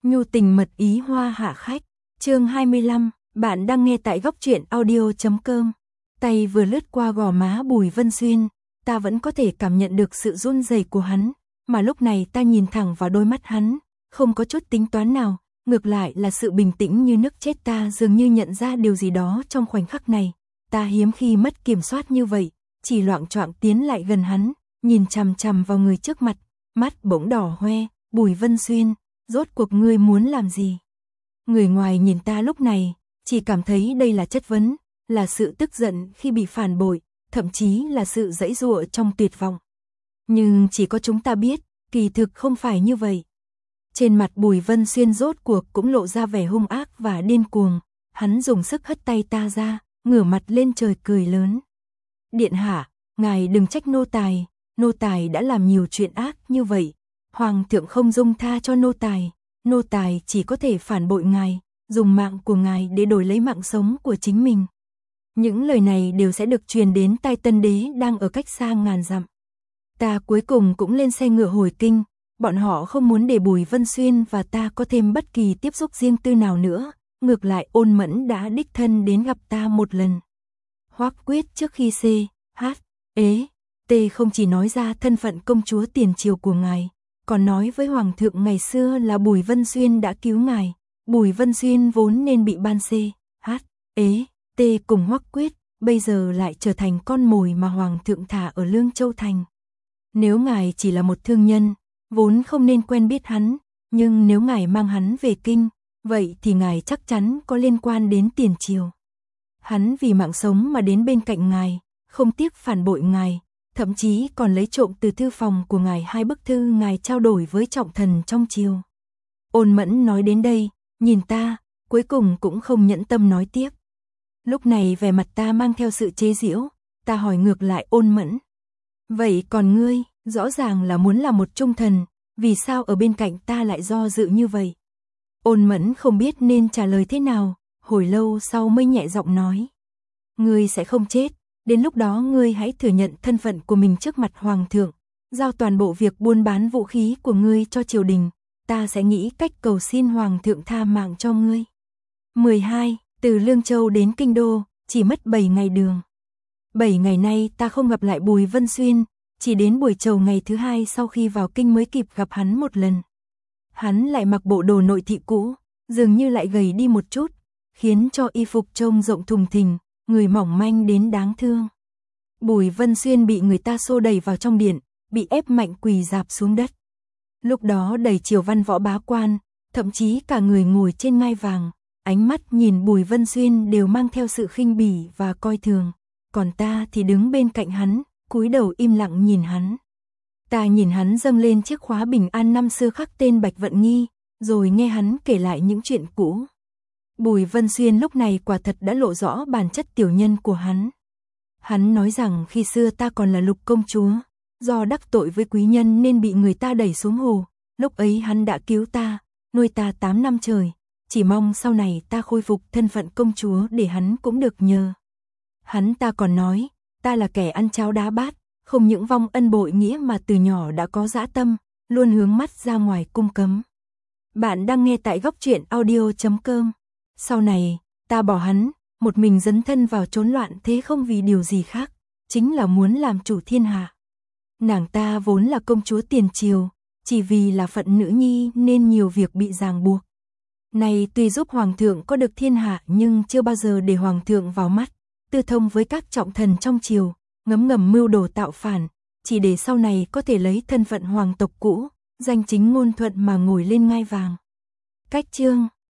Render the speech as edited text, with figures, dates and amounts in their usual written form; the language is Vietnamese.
Nhu tình mật ý hoa hạ khách, chương 25, bạn đang nghe tại góc truyện audio.com. Tay vừa lướt qua gò má Bùi Vân Xuyên, ta vẫn có thể cảm nhận được sự run rẩy của hắn, mà lúc này ta nhìn thẳng vào đôi mắt hắn, không có chút tính toán nào, ngược lại là sự bình tĩnh như nước chết. Ta dường như nhận ra điều gì đó trong khoảnh khắc này, ta hiếm khi mất kiểm soát như vậy, chỉ loạng choạng tiến lại gần hắn, nhìn chằm chằm vào người trước mặt, mắt bỗng đỏ hoe. Bùi Vân Xuyên, rốt cuộc ngươi muốn làm gì? Người ngoài nhìn ta lúc này, chỉ cảm thấy đây là chất vấn, là sự tức giận khi bị phản bội, thậm chí là sự giãy giụa trong tuyệt vọng. Nhưng chỉ có chúng ta biết, kỳ thực không phải như vậy. Trên mặt Bùi Vân Xuyên rốt cuộc cũng lộ ra vẻ hung ác và điên cuồng, hắn dùng sức hất tay ta ra, ngửa mặt lên trời cười lớn. Điện hạ, ngài đừng trách nô tài đã làm nhiều chuyện ác như vậy. Hoàng thượng không dung tha cho nô tài chỉ có thể phản bội ngài, dùng mạng của ngài để đổi lấy mạng sống của chính mình. Những lời này đều sẽ được truyền đến tai Tân đế đang ở cách xa ngàn dặm. Ta cuối cùng cũng lên xe ngựa hồi kinh, bọn họ không muốn để Bùi Vân Xuyên và ta có thêm bất kỳ tiếp xúc riêng tư nào nữa, ngược lại Ôn Mẫn đã đích thân đến gặp ta một lần. Hoắc Quyết trước khi T không chỉ nói ra thân phận công chúa tiền triều của ngài, còn nói với Hoàng thượng ngày xưa là Bùi Vân Xuyên đã cứu ngài. Bùi Vân Xuyên vốn nên bị ban T cùng Hoắc Quyết, bây giờ lại trở thành con mồi mà Hoàng thượng thả ở Lương Châu Thành. Nếu ngài chỉ là một thương nhân, vốn không nên quen biết hắn, nhưng nếu ngài mang hắn về kinh, vậy thì ngài chắc chắn có liên quan đến tiền triều. Hắn vì mạng sống mà đến bên cạnh ngài, không tiếc phản bội ngài, thậm chí còn lấy trộm từ thư phòng của ngài 2 bức thư ngài trao đổi với trọng thần trong triều. Ôn Mẫn nói đến đây, nhìn ta, cuối cùng cũng không nhẫn tâm nói tiếp. Lúc này vẻ mặt ta mang theo sự chế giễu, ta hỏi ngược lại Ôn Mẫn. Vậy còn ngươi, rõ ràng là muốn là một trung thần, vì sao ở bên cạnh ta lại do dự như vậy? Ôn Mẫn không biết nên trả lời thế nào, hồi lâu sau mới nhẹ giọng nói. Ngươi sẽ không chết. Đến lúc đó ngươi hãy thừa nhận thân phận của mình trước mặt Hoàng thượng, giao toàn bộ việc buôn bán vũ khí của ngươi cho triều đình, ta sẽ nghĩ cách cầu xin Hoàng thượng tha mạng cho ngươi. 12. Từ Lương Châu đến Kinh Đô, chỉ mất 7 ngày đường. 7 ngày nay ta không gặp lại Bùi Vân Xuyên, chỉ đến buổi chầu ngày thứ 2 sau khi vào kinh mới kịp gặp hắn một lần. Hắn lại mặc bộ đồ nội thị cũ, dường như lại gầy đi một chút, khiến cho y phục trông rộng thùng thình, người mỏng manh đến đáng thương. Bùi Vân Xuyên bị người ta xô đẩy vào trong điện, bị ép mạnh quỳ rạp xuống đất. Lúc đó đầy triều văn võ bá quan, thậm chí cả người ngồi trên ngai vàng, ánh mắt nhìn Bùi Vân Xuyên đều mang theo sự khinh bỉ và coi thường, còn ta thì đứng bên cạnh hắn, cúi đầu im lặng nhìn hắn. Ta nhìn hắn dâng lên chiếc khóa bình an năm xưa khắc tên Bạch Vận Nghi, rồi nghe hắn kể lại những chuyện cũ. Bùi Vân Xuyên lúc này quả thật đã lộ rõ bản chất tiểu nhân của hắn. Hắn nói rằng khi xưa ta còn là Lục công chúa, do đắc tội với quý nhân nên bị người ta đẩy xuống hồ, lúc ấy hắn đã cứu ta, nuôi ta 8 năm trời, chỉ mong sau này ta khôi phục thân phận công chúa để hắn cũng được nhờ. Ta còn nói, ta là kẻ ăn cháo đá bát, không những vong ân bội nghĩa mà từ nhỏ đã có dã tâm, luôn hướng mắt ra ngoài cung cấm. Bạn đang nghe tại góc truyện audio.com. Sau này, ta bỏ hắn, một mình dấn thân vào chốn loạn thế không vì điều gì khác, chính là muốn làm chủ thiên hạ. Nàng ta vốn là công chúa tiền triều, chỉ vì là phận nữ nhi nên nhiều việc bị ràng buộc. Này tuy giúp Hoàng thượng có được thiên hạ nhưng chưa bao giờ để Hoàng thượng vào mắt, tư thông với các trọng thần trong triều, ngấm ngầm mưu đồ tạo phản, chỉ để sau này có thể lấy thân phận hoàng tộc cũ, danh chính ngôn thuận mà ngồi lên ngai vàng. Cách chương